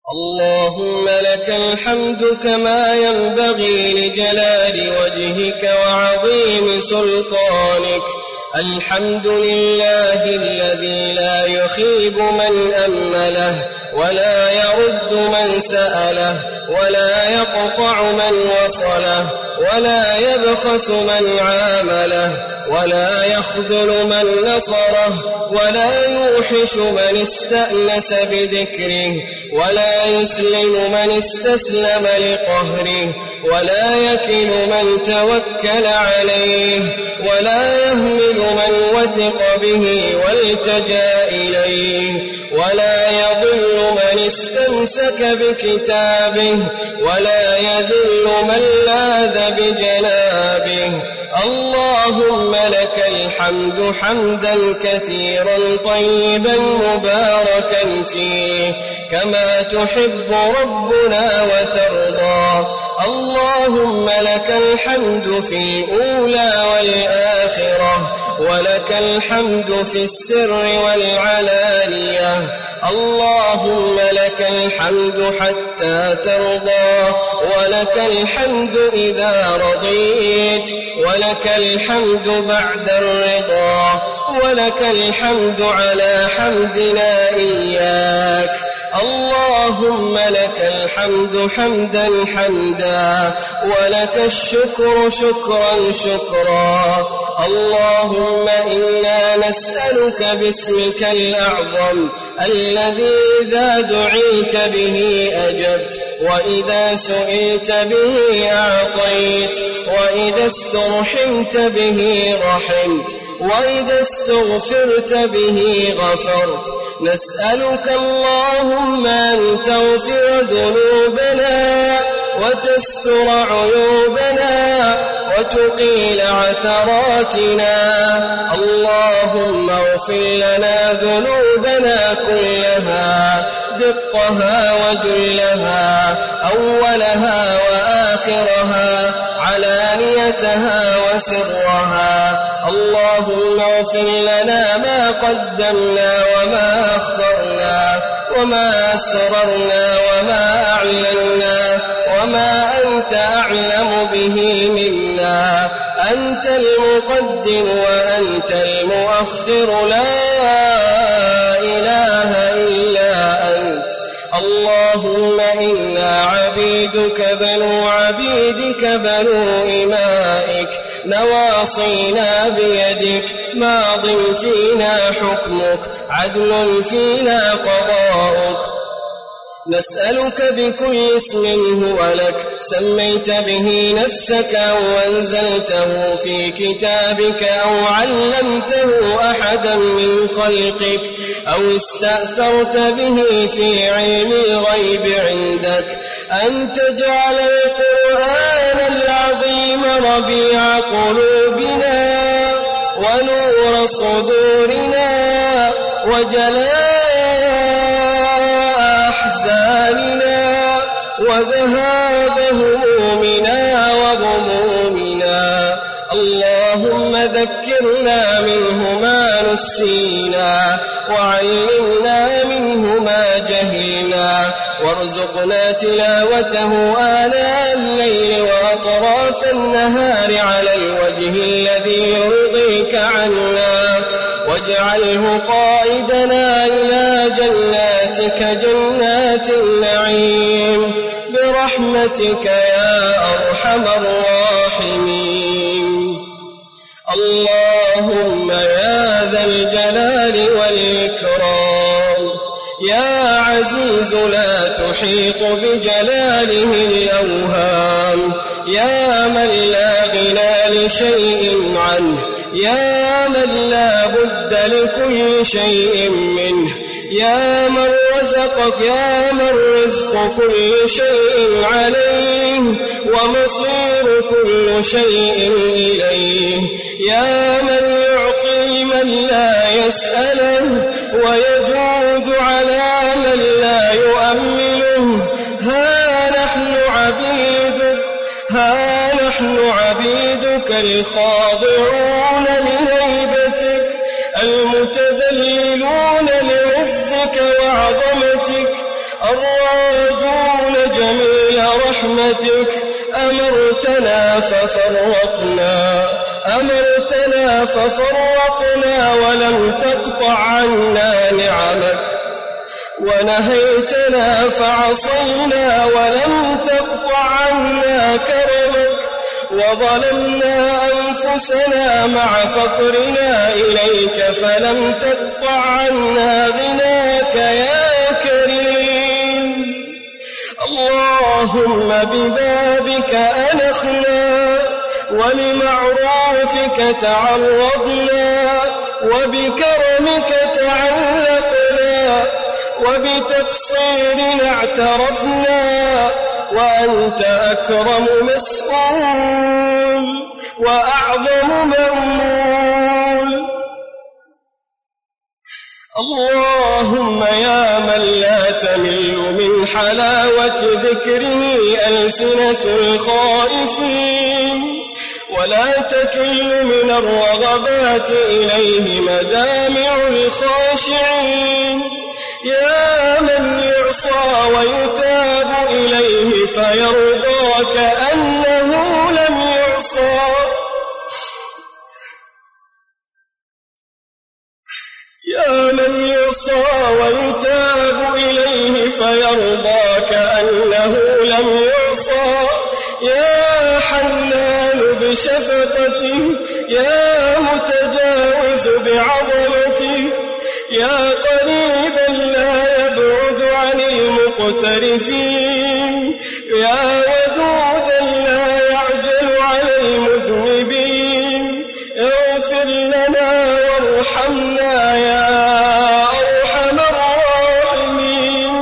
اللهم لك الحمد كما ينبغي لجلال وجهك وعظيم سلطانك. الحمد لله الذي لا يخيب من أمله ولا يرد من سأله ولا يقطع من وصله ولا يبخس من عامله ولا يخذل من نصره ولا يوحش من استأنس بذكره ولا يسلم من استسلم لقهره ولا يكل من توكل عليه ولا يهمل من وثق به والتجا إليه ولا يضل من استمسك بكتابه ولا يذل من لاذ بجنابه. اللهم لك الحمد حمدا كثيرا طيبا مباركا فيه كما تحب ربنا وترضى. اللهم لك الحمد في الأولى والآخرة ولك الحمد في السر والعلانية. اللهم لك الحمد حتى ترضى ولك الحمد إذا رضيت ولك الحمد بعد الرضا ولك الحمد على حمدنا إياك. اللهم لك الحمد حمدا حمدا ولك الشكر شكرا شكرا. اللهم إنا نسألك باسمك الأعظم الذي إذا دعيت به أجبت وإذا سئلت به أعطيت وإذا استرحمت به رحمت وإذا استغفرت به غفرت. نسألك اللهم أن تغفر ذنوبنا وتستر عيوبنا وتقيل عثراتنا. اللهم اغفر لنا ذنوبنا كلها دقها وجلها أولها وآخرها علانيتها وسرها. اللهم اغفر لنا ما قدمنا وما أخرنا وما أسررنا وما أعلنا وما أنت أعلم به منا. أنت المقدم وأنت المؤخر لا إله إلا أنت. اللهم إنا عبيدك بنو عبيدك بنو إمائك نواصينا بيدك ماض فينا حكمك عدل فينا قضاؤك. نسألك بكل اسم هو لك سميت به نفسك أو أنزلته في كتابك أو علمته أحدا من خلقك أو استأثرت به في علم الغيب عندك أن تجعل القرآن العظيم ربيع قلوبنا ونور صدورنا وجلاء أحزاننا وذهاب همومنا وغمومنا. اللهم ذكرنا منه ما نسينا وعلمنا منه ما جهلنا وارزقنا تلاوته آناء الليل وأطراف النهار على الوجه الذي يرضيك عنا واجعله قائدنا إلى جناتك جنات النعيم برحمتك يا أرحم الراحمين. اللهم يا ذا الجلال والإكرام يا عزيز لا تحيط بجلاله الأوهام يا من لا غنى لشيء عنه يا من لا بد لكل شيء منه يا من رزقك يا من رزق كل شيء عليه ومصير كل شيء إليه يا من يعطي من لا يسأله ويجود على من لا يؤمله. ها نحن عبيدك الخاضعون لهيبتك المتذللون لعزك وعظمتك. الراجون جميل رحمتك أمرتنا ففرطنا ولم تقطع عنا نعمك، ونهيتنا فعصينا ولم تقطع عنا كرمك، وظلمنا أنفسنا مع فقرنا إليك فلم تقطع عنا غناك يا كريم. اللهم ببابك أنخنا ولمعروفك تعرضنا، وبكرمك تعلقنا، وبتقصيرنا اعترفنا، وأنت أكرم مسؤول وأعظم مأمول. اللهم يا من لا تمل من حلاوة ذكره ألسنة الخائفين، ولا تكل من الرغبات إليه مدامع الخاشعين، يا من يعصى ويتاب إليه فيرضى كأنه لم يعصى، يا من يعصى ويتاب إليه فيرضى كأنه لم يعصى، يا حنان بشفقته، يا متجاوز بعظمته، يا قريبا لا يبعد عن المقترفين، يا ودودا لا يعجل على المذنبين، اغفر لنا وارحمنا يا أرحم الراحمين،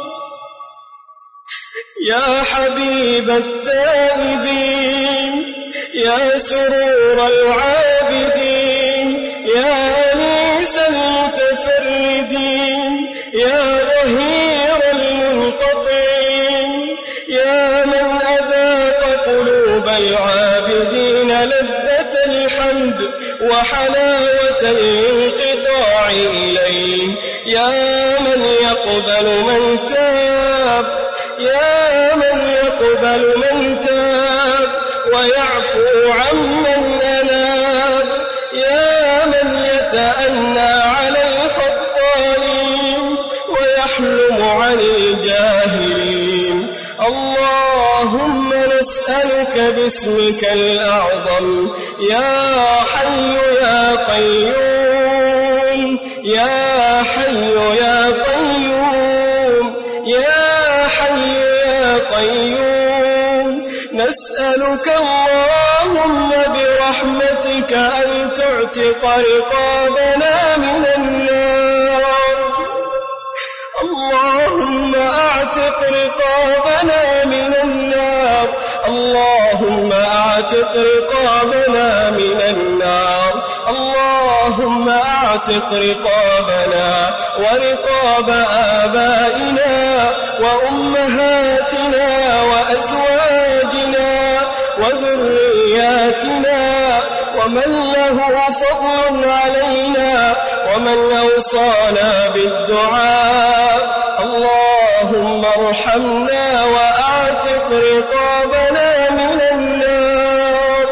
يا حبيب التائبين، يا سرور العابدين، يا أنيس المتفردين، يا ظهير المنقطعين، يا من أذاق قلوب العابدين لذة الحمد وحلاوة الانقطاع إليه، يا من يقبل من تاب، يا من يقبل من تاب ويعفو عمن أناب، يا من يتأنى على الخطائين ويحلم عن الجاهلين. اللهم نسألك باسمك الأعظم يا حي يا قيوم، يا حي يا قيوم، يا حي يا قيوم، نسألك اللهم برحمتك أن تعتق رقابنا من النار. اللهم أعتق رقابنا من النار، اللهم أعتق رقابنا من النار، اللهم أعتق رقابنا ورقاب آبائنا وأمهاتنا وأزواجنا وذرياتنا ومن له فضل علينا ومن أوصانا بالدعاء. اللهم ارحمنا وأعتق رقابنا من النار.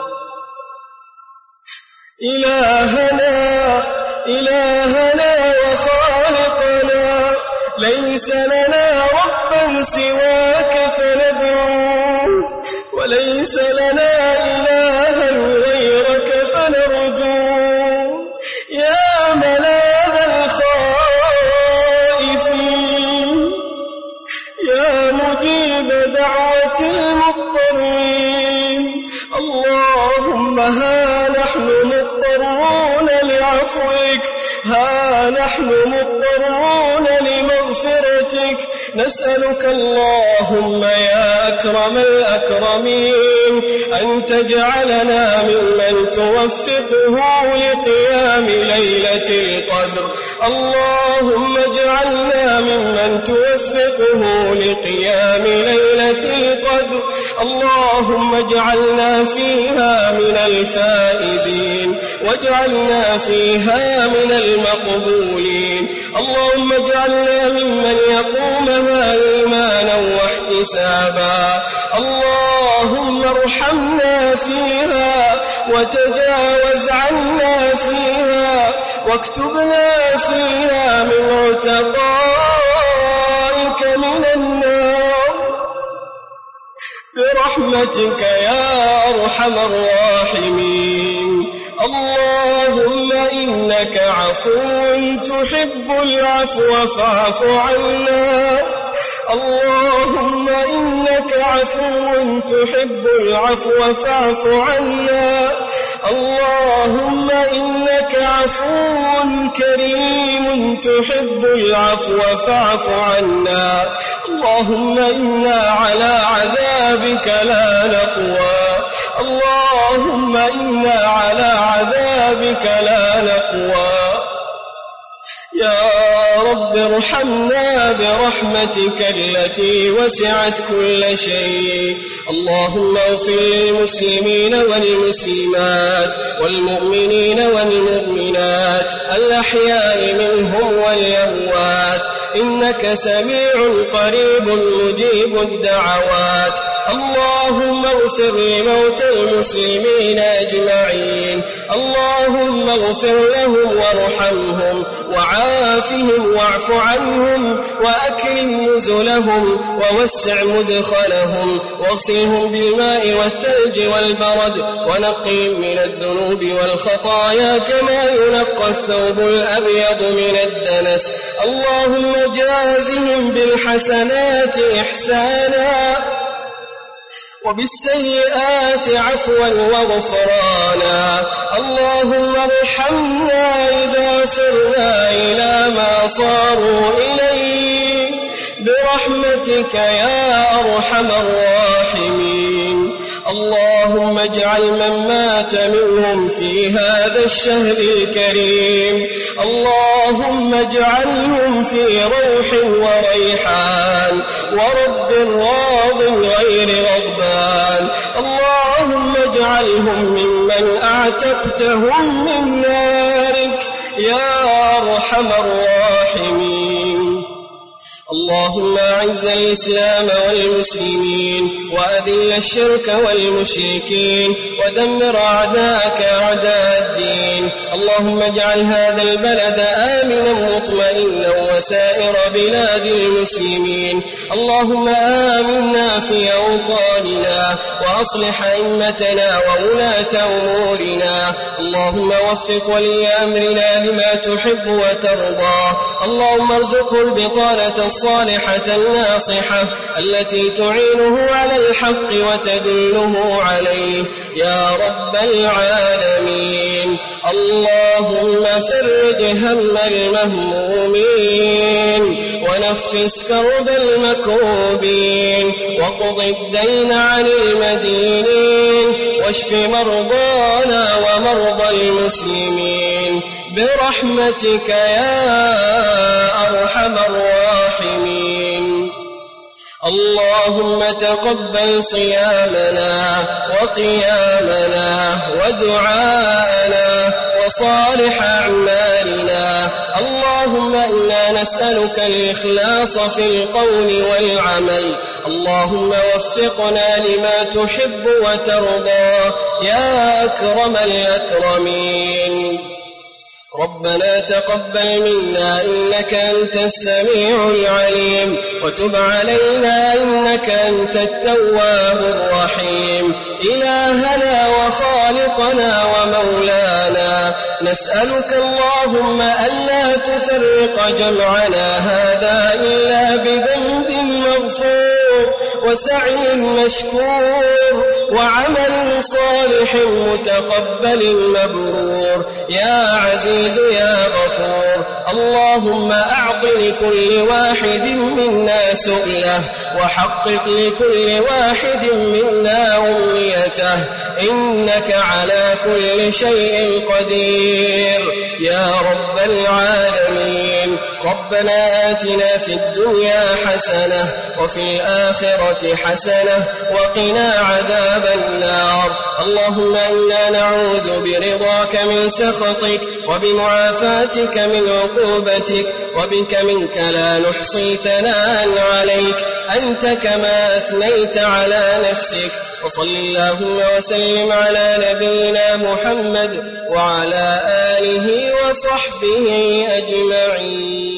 إلهنا وخالقنا، ليس لنا ربا سواك فندعوه، وليس لنا إلها غيرك فنرجوه، يا ملاذ الخائفين، يا مجيب دعوة المضطرين. اللهم ها نحن مضطرون لعفوك، ها نحن مضطرون لمغفرتك، نسألك اللهم يا أكرم الأكرمين أن تجعلنا ممن توفقه لقيام ليلة القدر. اللهم اجعلنا ممن توفقه لقيام ليلة القدر. اللهم اجعلنا فيها من الفائزين واجعلنا فيها من المقبولين. اللهم اجعلنا ممن يقومها إيمانا واحتسابا. اللهم ارحمنا فيها وتجاوز عنا فيها واكتبنا فيها من عتقائك من النار برحمتك يا أرحم الراحمين. اللهم إنك عفو تحب العفو فاعف عنا. اللهم إنك عفو تحب العفو فاعف عنا. اللهم إنك عفو كريم تحب العفو فاعف عنا. اللهم إنا على عذابك لا نقوى. اللهم إنا على عذابك لا نقوى. يا رب ارحمنا برحمتك التي وسعت كل شيء. اللهم اغفر للمسلمين والمسلمات والمؤمنين والمؤمنات الأحياء منهم والأموات إنك سميع قريب مجيب الدعوات. اللهم اغفر لموتى المسلمين أجمعين. اللهم اغفر لهم وارحمهم وعافهم واعف عنهم وأكرم نزلهم ووسع مدخلهم واغسلهم بالماء والثلج والبرد ونقهم من الذنوب والخطايا كما ينقى الثوب الأبيض من الدنس. اللهم جازهم بالحسنات إحسانا وبالسيئات عفوا وغفرانا. اللهم ارحمنا إذا صرنا إلى ما صاروا إليه برحمتك يا أرحم الراحمين. اللهم اجعل من مات منهم في هذا الشهر الكريم اللهم اجعلهم في روح وريحان ورب راض غير غضبان. اللهم اجعلهم ممن أعتقتهم من نارك يا أرحم الراحمين. اللهم أعز الإسلام والمسلمين وأذل الشرك والمشركين ودمر أعداءك أعداء الدين. اللهم اجعل هذا البلد آمنا مطمئنا وسائر بلاد المسلمين. اللهم آمنا في أوطاننا وأصلح أئمتنا وولاة أمورنا. اللهم وفق ولي أمرنا لما تحب وترضى. اللهم ارزقه البطانة الصالحة الناصحة التي تعينه على الحق وتدله عليه يا رب العالمين. اللهم فرج هم المهمومين ونفس كرب المكروبين وقض الدين عن المدينين واشف مرضانا ومرضى المسلمين برحمتك يا أرحم الراحمين. اللهم تقبل صيامنا وقيامنا ودعاءنا وصالح أعمالنا. اللهم إنا نسألك الإخلاص في القول والعمل. اللهم وفقنا لما تحب وترضى يا أكرم الأكرمين. ربنا تقبل منا إنك أنت السميع العليم وتب علينا إنك أنت التواب الرحيم. إلهنا وخالقنا ومولانا نسألك اللهم ألا تفرق جمعنا هذا إلا بذنب مغفور وسعي مشكور وعمل صالح متقبل مبرور يا عزيز يا غفور. اللهم أعط لكل واحد منا سؤله وحقق لكل واحد منا أمنيته إنك على كل شيء قدير يا رب العالمين. ربنا آتنا في الدنيا حسنة وفي الآخرة حسنة وقنا عذاب النار. اللهم إنا نعوذ برضاك من سخطك وبمعافاتك من عقوبتك وبك منك لا نحصي ثناء عليك أنت كما أثنيت على نفسك. وصل اللهم وسلم على نبينا محمد وعلى آله وصحبه أجمعين.